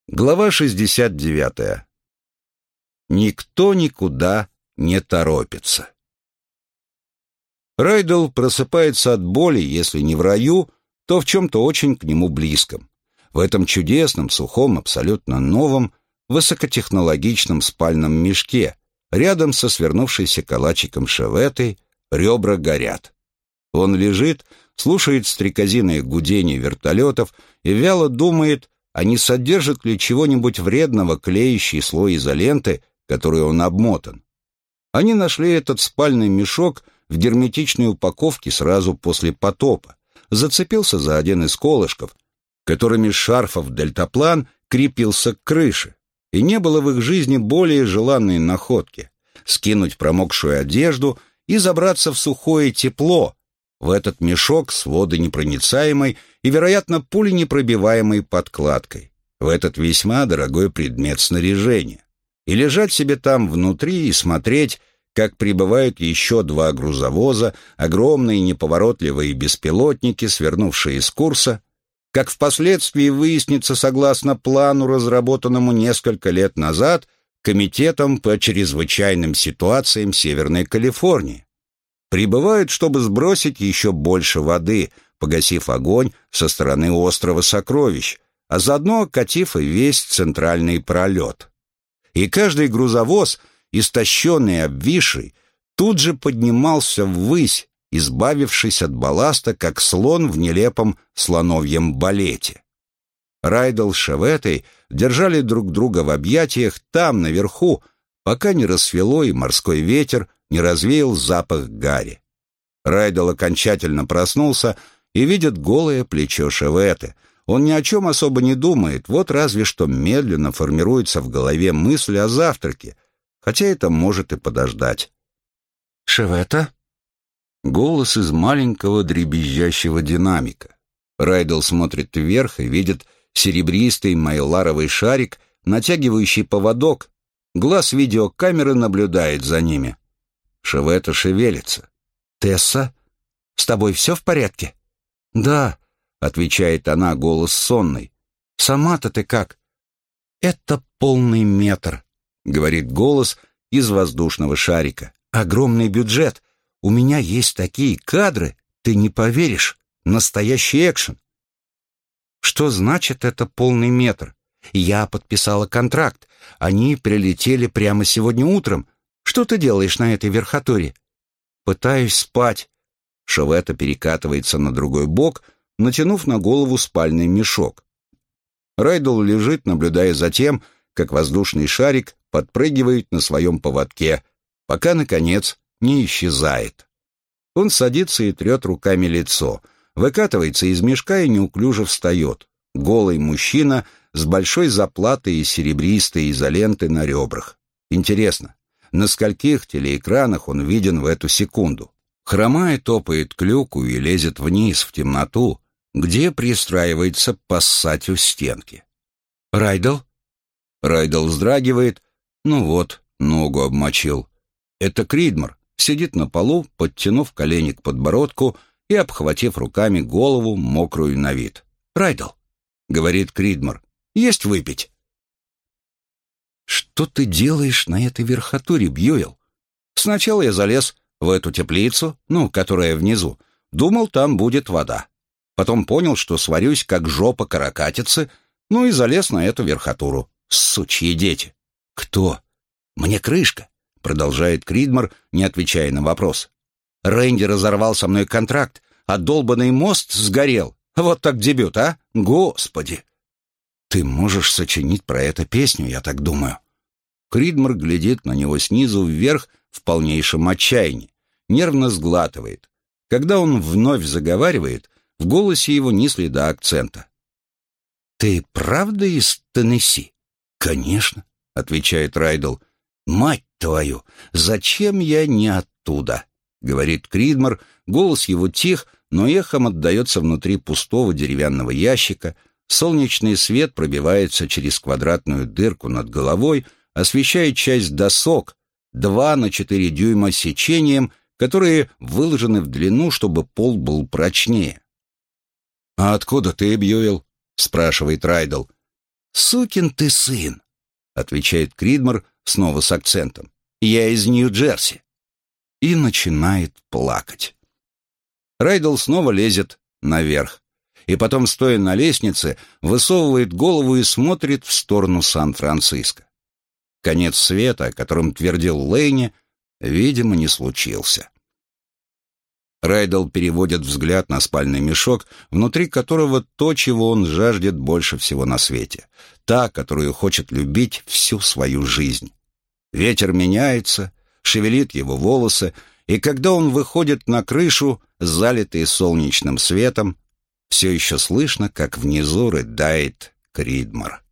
Глава 69. Никто никуда не торопится. Райдл просыпается от боли, если не в раю, то в чем-то очень к нему близком. В этом чудесном, сухом, абсолютно новом, высокотехнологичном спальном мешке, рядом со свернувшейся калачиком шеветой, ребра горят. Он лежит, слушает стрекозиное гудение вертолетов и вяло думает, а не содержит ли чего-нибудь вредного клеящий слой изоленты, которой он обмотан. Они нашли этот спальный мешок в герметичной упаковке сразу после потопа, зацепился за один из колышков, которыми шарфов дельтаплан крепился к крыше, и не было в их жизни более желанной находки — скинуть промокшую одежду и забраться в сухое тепло, в этот мешок с водонепроницаемой и, вероятно, пуленепробиваемой подкладкой, в этот весьма дорогой предмет снаряжения, и лежать себе там внутри и смотреть, как прибывают еще два грузовоза, огромные неповоротливые беспилотники, свернувшие с курса, как впоследствии выяснится, согласно плану, разработанному несколько лет назад Комитетом по чрезвычайным ситуациям Северной Калифорнии. Прибывают, чтобы сбросить еще больше воды, погасив огонь со стороны острова Сокровищ, а заодно окатив и весь центральный пролет. И каждый грузовоз, истощенный и обвисший, тут же поднимался ввысь, избавившись от балласта, как слон в нелепом слоновьем балете. Райдл с Шеветой держали друг друга в объятиях там, наверху, пока не рассвело и морской ветер не развеял запах гари. Райдл окончательно проснулся и видит голое плечо Шеветы. Он ни о чем особо не думает, вот разве что медленно формируется в голове мысль о завтраке, хотя это может и подождать. «Шевета?» Голос из маленького дребезжащего динамика. Райдл смотрит вверх и видит серебристый майларовый шарик, натягивающий поводок. Глаз видеокамеры наблюдает за ними. Шевета шевелится. «Тесса, с тобой все в порядке?» «Да», — отвечает она, голос сонный. «Сама-то ты как?» «Это полный метр», — говорит голос из воздушного шарика. «Огромный бюджет. У меня есть такие кадры, ты не поверишь. Настоящий экшен». «Что значит это полный метр?» «Я подписала контракт. Они прилетели прямо сегодня утром. Что ты делаешь на этой верхотуре?» «Пытаюсь спать». Шевета перекатывается на другой бок, натянув на голову спальный мешок. Райдл лежит, наблюдая за тем, как воздушный шарик подпрыгивает на своем поводке, пока, наконец, не исчезает. Он садится и трет руками лицо, выкатывается из мешка и неуклюже встает. Голый мужчина с большой заплатой из серебристой изоленты на ребрах. Интересно, на скольких телеэкранах он виден в эту секунду? Хромая топает к люку и лезет вниз в темноту, где пристраивается поссать у стенки. «Райдл?» Райдл вздрагивает. Ну вот, ногу обмочил. Это Кридмор, сидит на полу, подтянув колени к подбородку и обхватив руками голову, мокрую на вид. «Райдл», — говорит Кридмор, — «есть выпить». «Что ты делаешь на этой верхотуре, Бьюэлл?» «Сначала я залез в эту теплицу, которая внизу. Думал, там будет вода. Потом понял, что сварюсь, как жопа каракатицы, и залез на эту верхотуру. Сучьи дети». «Кто?» «Мне крышка», — продолжает Кридмор, не отвечая на вопрос. «Рэнди разорвал со мной контракт, а долбанный мост сгорел. Вот так дебют, а? Господи!» «Ты можешь сочинить про это песню, я так думаю». Кридмор глядит на него снизу вверх в полнейшем отчаянии, нервно сглатывает. Когда он вновь заговаривает, в голосе его ни следа акцента. «Ты правда из Теннесси?» «Конечно», — отвечает Райдл. «Мать твою, зачем я не оттуда?» — говорит Кридмор, голос его тих, но эхом отдается внутри пустого деревянного ящика, солнечный свет пробивается через квадратную дырку над головой, освещая часть досок, 2 на 4 дюйма сечением, которые выложены в длину, чтобы пол был прочнее. «А откуда ты, Бьюэлл?» — спрашивает Райдл. «Сукин ты сын», — отвечает Кридмор снова с акцентом. «Я из Нью-Джерси». И начинает плакать. Райдл снова лезет наверх. И потом, стоя на лестнице, высовывает голову и смотрит в сторону Сан-Франциско. Конец света, о котором твердил Лэйни, видимо, не случился. Райдл переводит взгляд на спальный мешок, внутри которого то, чего он жаждет больше всего на свете. Та, которую хочет любить всю свою жизнь. Ветер меняется, шевелит его волосы, и когда он выходит на крышу, залитый солнечным светом, все еще слышно, как внизу рыдает Кридмор.